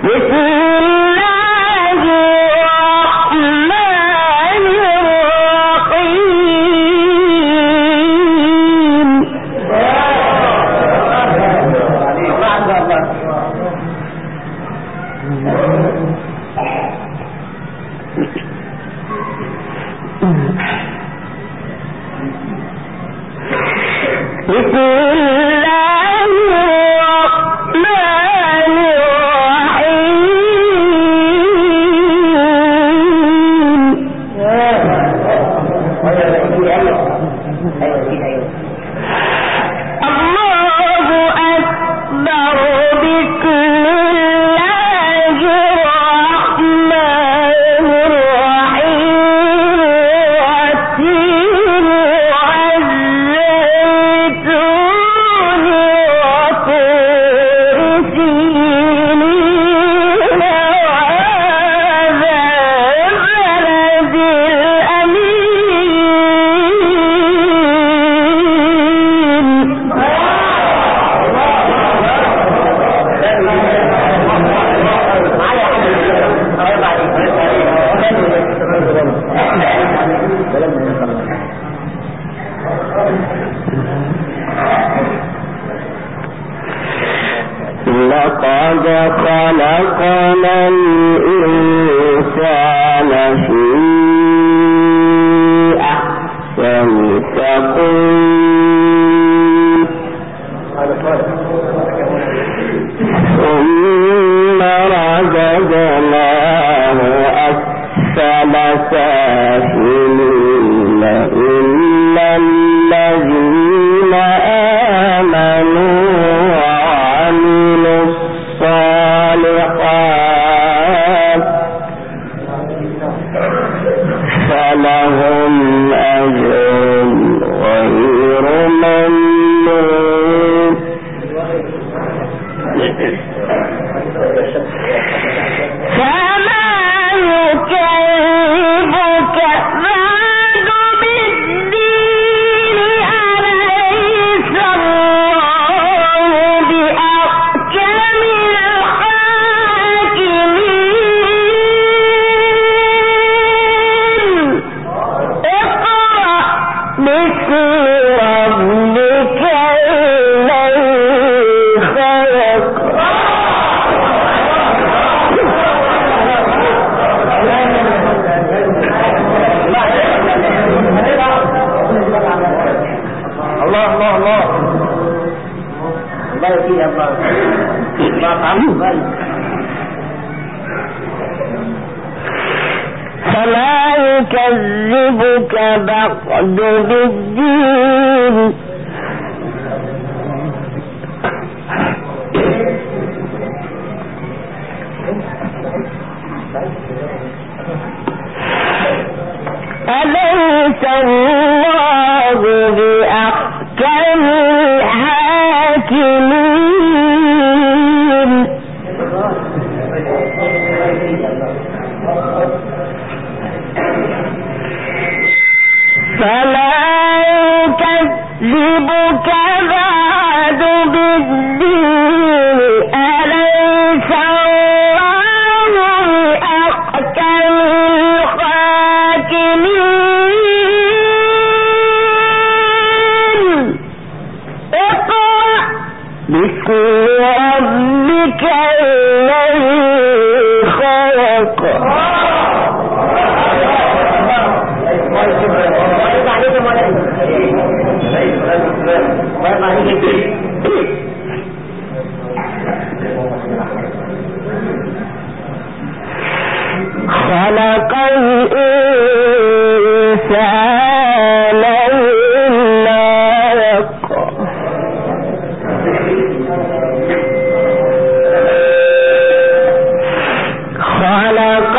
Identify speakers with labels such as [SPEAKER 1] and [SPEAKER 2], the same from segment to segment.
[SPEAKER 1] لقد خلقنا الإنسان في أحسن تقويم ثم رددناه أسفل سافلين إلا الذين آمنوا وعملوا الصالحات فلهم أجر غير ممنون. فما يكذبك بعد بالدين أليس الله بأحكم الحاكمين. اقرأ باسم ربك الذي خلق.
[SPEAKER 2] الله الله الله الله يكفي الله
[SPEAKER 1] فلا يكذبك بعد بالدين أليس الله بأحكم الحاكمين. فلا يكذبك بعد بالدين أليس الله بأحكم الحاكمين. اقرأ باسم ربك الذي خلق. خلق الإنسان من علق. خلق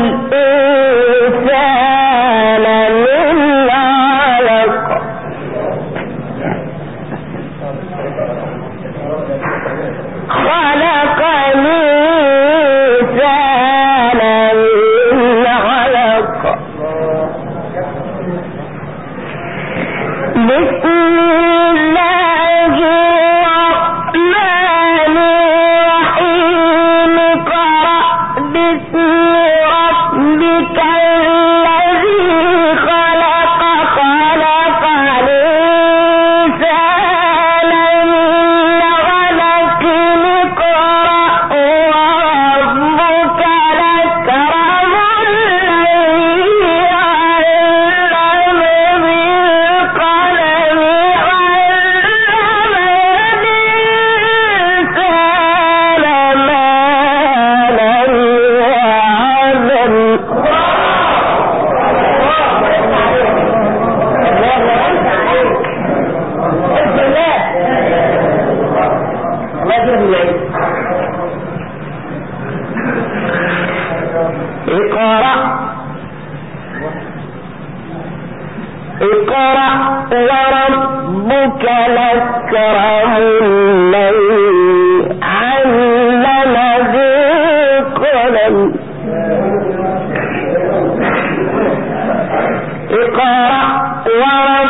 [SPEAKER 1] الإنسان من علق. وربك الأكرم الذي علم بالقلم اقرأ